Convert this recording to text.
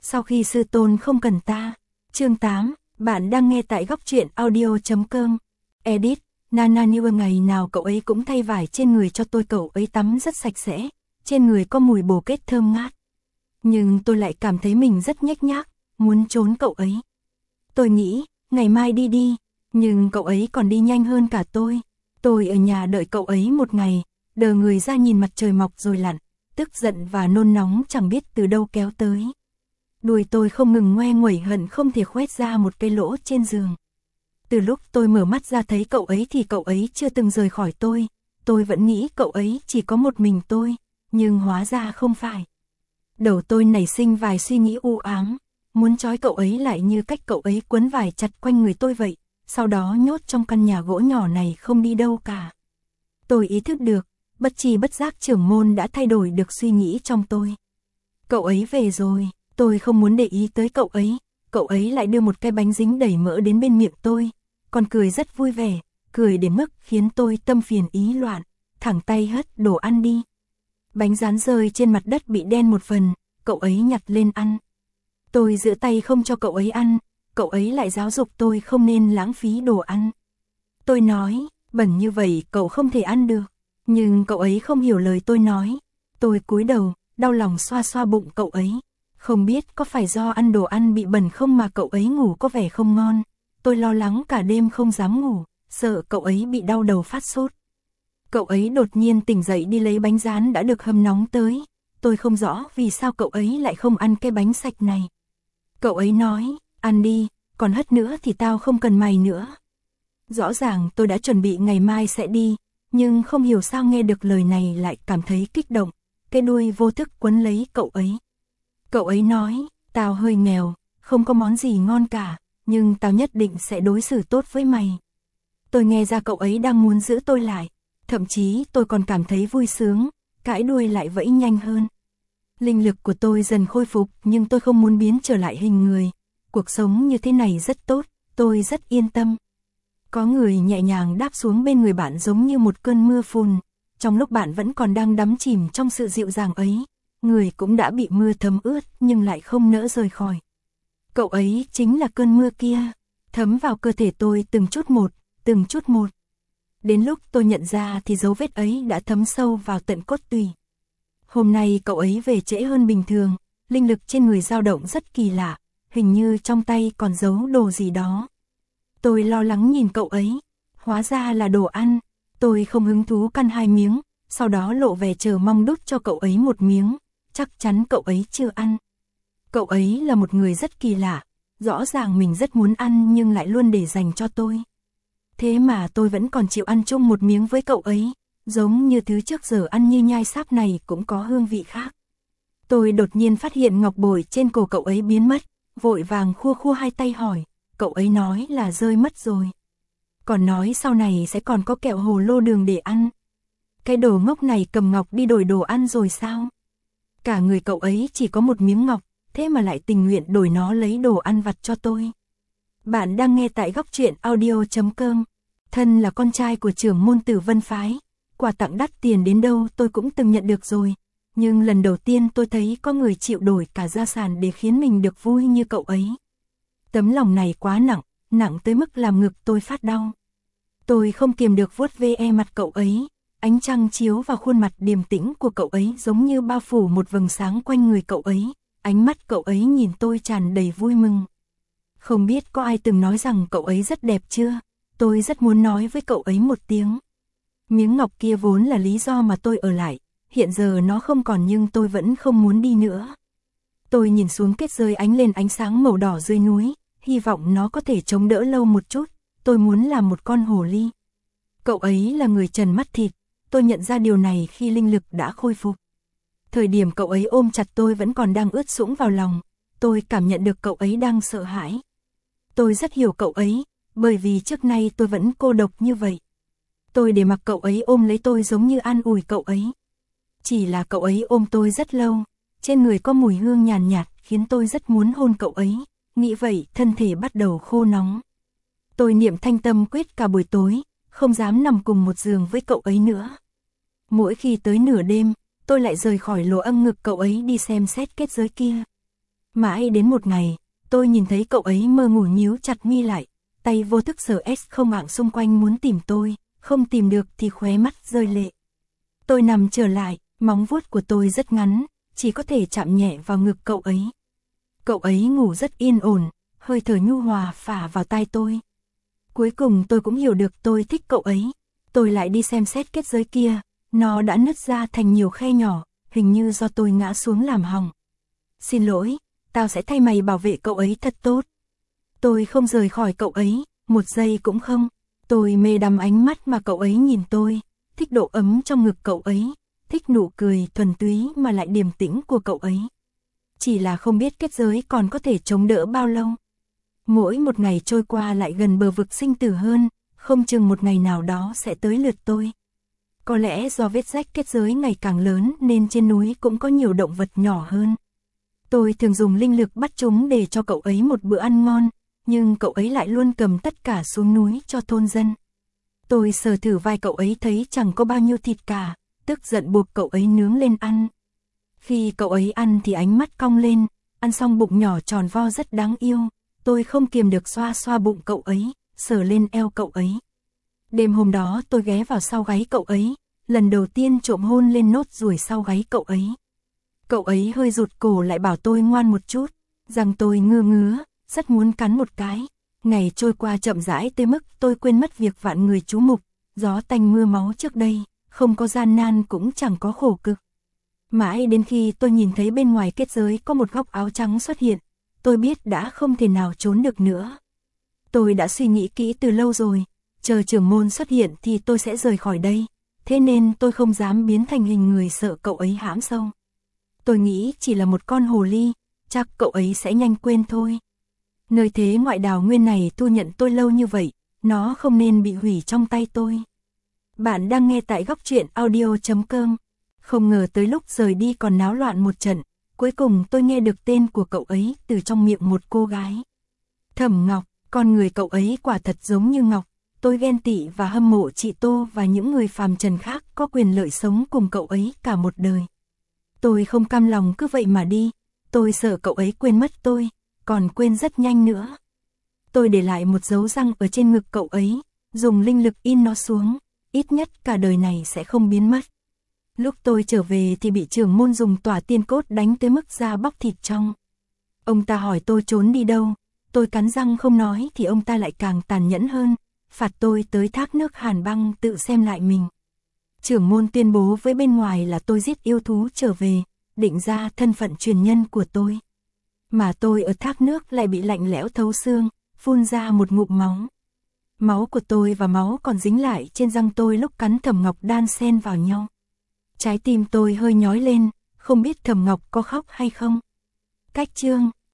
Sau khi sư tôn không cần ta. Chương 8, bạn đang nghe tại góc truyện audio.com. Edit, Nana Newer ngày nào cậu ấy cũng thay vải trên người cho tôi, cậu ấy tắm rất sạch sẽ, trên người có mùi bồ kết thơm ngát. Nhưng tôi lại cảm thấy mình rất nhếch nhác, muốn trốn cậu ấy. Tôi nghĩ, ngày mai đi, nhưng cậu ấy còn đi nhanh hơn cả tôi. Tôi ở nhà đợi cậu ấy một ngày, đờ người ra nhìn mặt trời mọc rồi lặn, tức giận và nôn nóng chẳng biết từ đâu kéo tới. Đuôi tôi không ngừng ngoe nguẩy, hận không thể khoét ra một cái lỗ trên giường. Từ lúc tôi mở mắt ra thấy cậu ấy thì cậu ấy chưa từng rời khỏi tôi vẫn nghĩ cậu ấy chỉ có một mình tôi, nhưng hóa ra không phải. Đầu tôi nảy sinh vài suy nghĩ u ám, muốn trói cậu ấy lại như cách cậu ấy quấn vải chặt quanh người tôi vậy, sau đó nhốt trong căn nhà gỗ nhỏ này không đi đâu cả. Tôi ý thức được, bất tri bất giác trưởng môn đã thay đổi được suy nghĩ trong tôi. Cậu ấy về rồi, tôi không muốn để ý tới cậu ấy lại đưa một cái bánh dính đầy mỡ đến bên miệng tôi, còn cười rất vui vẻ, cười đến mức khiến tôi tâm phiền ý loạn, thẳng tay hất đồ ăn đi. Bánh rán rơi trên mặt đất bị đen một phần, cậu ấy nhặt lên ăn. Tôi giữ tay không cho cậu ấy ăn, cậu ấy lại giáo dục tôi không nên lãng phí đồ ăn. Tôi nói, bẩn như vậy cậu không thể ăn được, nhưng cậu ấy không hiểu lời tôi nói. Tôi cúi đầu, đau lòng xoa xoa bụng cậu ấy. Không biết có phải do ăn đồ ăn bị bẩn không mà cậu ấy ngủ có vẻ không ngon. Tôi lo lắng cả đêm không dám ngủ, sợ cậu ấy bị đau đầu phát sốt. Cậu ấy đột nhiên tỉnh dậy đi lấy bánh rán đã được hâm nóng tới. Tôi không rõ vì sao cậu ấy lại không ăn cái bánh sạch này. Cậu ấy nói, ăn đi, còn hất nữa thì tao không cần mày nữa. Rõ ràng tôi đã chuẩn bị ngày mai sẽ đi, nhưng không hiểu sao nghe được lời này lại cảm thấy kích động, cái đuôi vô thức quấn lấy cậu ấy. Cậu ấy nói, tao hơi nghèo, không có món gì ngon cả, nhưng tao nhất định sẽ đối xử tốt với mày. Tôi nghe ra cậu ấy đang muốn giữ tôi lại, thậm chí tôi còn cảm thấy vui sướng, cái đuôi lại vẫy nhanh hơn. Linh lực của tôi dần khôi phục nhưng tôi không muốn biến trở lại hình người. Cuộc sống như thế này rất tốt, tôi rất yên tâm. Có người nhẹ nhàng đáp xuống bên người bạn giống như một cơn mưa phùn. Trong lúc bạn vẫn còn đang đắm chìm trong sự dịu dàng ấy, người cũng đã bị mưa thấm ướt nhưng lại không nỡ rời khỏi. Cậu ấy chính là cơn mưa kia, thấm vào cơ thể tôi từng chút một. Đến lúc tôi nhận ra thì dấu vết ấy đã thấm sâu vào tận cốt tủy. Hôm nay cậu ấy về trễ hơn bình thường, linh lực trên người dao động rất kỳ lạ, hình như trong tay còn giấu đồ gì đó. Tôi lo lắng nhìn cậu ấy, hóa ra là đồ ăn. Tôi không hứng thú căn 2 miếng, sau đó lộ vẻ chờ mong đút cho cậu ấy một miếng, chắc chắn cậu ấy chưa ăn. Cậu ấy là một người rất kỳ lạ, rõ ràng mình rất muốn ăn nhưng lại luôn để dành cho tôi. Thế mà tôi vẫn còn chịu ăn chung một miếng với cậu ấy, giống như thứ trước giờ ăn như nhai sáp này cũng có hương vị khác. Tôi đột nhiên phát hiện ngọc bội trên cổ cậu ấy biến mất, vội vàng khua khua 2 tay hỏi, cậu ấy nói là rơi mất rồi. Còn nói sau này sẽ còn có kẹo hồ lô đường để ăn. Cái đồ ngốc này cầm ngọc đi đổi đồ ăn rồi sao? Cả người cậu ấy chỉ có một miếng ngọc, thế mà lại tình nguyện đổi nó lấy đồ ăn vặt cho tôi. Bạn đang nghe tại góc truyện audio.com. Thân là con trai của trưởng môn Tử Vân Phái, quà tặng đắt tiền đến đâu tôi cũng từng nhận được rồi. Nhưng lần đầu tiên tôi thấy có người chịu đổi cả gia sản để khiến mình được vui như cậu ấy. Tấm lòng này quá nặng tới mức làm ngực tôi phát đau. Tôi không kiềm được vuốt ve mặt cậu ấy, ánh trăng chiếu vào khuôn mặt điềm tĩnh của cậu ấy giống như bao phủ một vầng sáng quanh người cậu ấy, ánh mắt cậu ấy nhìn tôi tràn đầy vui mừng. Không biết có ai từng nói rằng cậu ấy rất đẹp chưa? Tôi rất muốn nói với cậu ấy một tiếng. Miếng ngọc kia vốn là lý do mà tôi ở lại, hiện giờ nó không còn nhưng tôi vẫn không muốn đi nữa. Tôi nhìn xuống kết rơi ánh lên ánh sáng màu đỏ dưới núi, hy vọng nó có thể chống đỡ lâu một chút, tôi muốn làm một con hồ ly. Cậu ấy là người trần mắt thịt, tôi nhận ra điều này khi linh lực đã khôi phục. Thời điểm cậu ấy ôm chặt tôi vẫn còn đang ướt sũng vào lòng, tôi cảm nhận được cậu ấy đang sợ hãi. Tôi rất hiểu cậu ấy, bởi vì trước nay tôi vẫn cô độc như vậy. Tôi để mặc cậu ấy ôm lấy tôi giống như an ủi cậu ấy. Chỉ là cậu ấy ôm tôi rất lâu, trên người có mùi hương nhàn nhạt khiến tôi rất muốn hôn cậu ấy, nghĩ vậy thân thể bắt đầu khô nóng. Tôi niệm thanh tâm quyết cả buổi tối, không dám nằm cùng một giường với cậu ấy nữa. Mỗi khi tới nửa đêm, tôi lại rời khỏi lỗ âm ngực cậu ấy đi xem xét kết giới kia. Mãi đến một ngày, tôi nhìn thấy cậu ấy mơ ngủ nhíu chặt mi lại, tay vô thức sờ không mạng xung quanh muốn tìm tôi, không tìm được thì khóe mắt rơi lệ. Tôi nằm trở lại, móng vuốt của tôi rất ngắn, chỉ có thể chạm nhẹ vào ngực cậu ấy. Cậu ấy ngủ rất yên ổn, hơi thở nhu hòa phả vào tai tôi. Cuối cùng tôi cũng hiểu được tôi thích cậu ấy. Tôi lại đi xem xét kết giới kia, nó đã nứt ra thành nhiều khe nhỏ, hình như do tôi ngã xuống làm hỏng. Xin lỗi, tao sẽ thay mày bảo vệ cậu ấy thật tốt. Tôi không rời khỏi cậu ấy, một giây cũng không. Tôi mê đắm ánh mắt mà cậu ấy nhìn tôi, thích độ ấm trong ngực cậu ấy, thích nụ cười thuần túy mà lại điềm tĩnh của cậu ấy. Chỉ là không biết kết giới còn có thể chống đỡ bao lâu. Mỗi một ngày trôi qua lại gần bờ vực sinh tử hơn, không chừng một ngày nào đó sẽ tới lượt tôi. Có lẽ do vết rách kết giới ngày càng lớn nên trên núi cũng có nhiều động vật nhỏ hơn. Tôi thường dùng linh lực bắt chúng để cho cậu ấy một bữa ăn ngon, nhưng cậu ấy lại luôn cầm tất cả xuống núi cho thôn dân. Tôi sờ thử vai cậu ấy thấy chẳng có bao nhiêu thịt cả, tức giận buộc cậu ấy nướng lên ăn. Khi cậu ấy ăn thì ánh mắt cong lên, ăn xong bụng nhỏ tròn vo rất đáng yêu. Tôi không kiềm được xoa xoa bụng cậu ấy, sờ lên eo cậu ấy. Đêm hôm đó tôi ghé vào sau gáy cậu ấy, lần đầu tiên trộm hôn lên nốt ruồi sau gáy cậu ấy. Cậu ấy hơi rụt cổ lại bảo tôi ngoan một chút, rằng tôi ngứa ngứa, rất muốn cắn một cái. Ngày trôi qua chậm rãi tới mức tôi quên mất việc vạn người chú mục, gió tanh mưa máu trước đây, không có gian nan cũng chẳng có khổ cực. Mãi đến khi tôi nhìn thấy bên ngoài kết giới có một góc áo trắng xuất hiện, tôi biết đã không thể nào trốn được nữa. Tôi đã suy nghĩ kỹ từ lâu rồi, chờ trưởng môn xuất hiện thì tôi sẽ rời khỏi đây, thế nên tôi không dám biến thành hình người sợ cậu ấy hãm sâu. Tôi nghĩ chỉ là một con hồ ly, chắc cậu ấy sẽ nhanh quên thôi. Nơi thế ngoại đào nguyên này thu nhận tôi lâu như vậy, nó không nên bị hủy trong tay tôi. Bạn đang nghe tại góc truyện audio.com. Không ngờ tới lúc rời đi còn náo loạn một trận, cuối cùng tôi nghe được tên của cậu ấy từ trong miệng một cô gái. Thẩm Ngọc, con người cậu ấy quả thật giống như Ngọc, tôi ghen tị và hâm mộ chị Tô và những người phàm trần khác có quyền lợi sống cùng cậu ấy cả một đời. Tôi không cam lòng cứ vậy mà đi, tôi sợ cậu ấy quên mất tôi, còn quên rất nhanh nữa. Tôi để lại một dấu răng ở trên ngực cậu ấy, dùng linh lực in nó xuống, ít nhất cả đời này sẽ không biến mất. Lúc tôi trở về thì bị trưởng môn dùng tỏa tiên cốt đánh tới mức da bóc thịt trong. Ông ta hỏi tôi trốn đi đâu, tôi cắn răng không nói thì ông ta lại càng tàn nhẫn hơn, phạt tôi tới thác nước Hàn Băng tự xem lại mình. Trưởng môn tuyên bố với bên ngoài là tôi giết yêu thú trở về, định ra thân phận truyền nhân của tôi. Mà tôi ở thác nước lại bị lạnh lẽo thấu xương, phun ra một ngụm máu. Máu của tôi và máu còn dính lại trên răng tôi lúc cắn Thẩm Ngọc đan xen vào nhau. Trái tim tôi hơi nhói lên, không biết Thẩm Ngọc có khóc hay không. Cách chương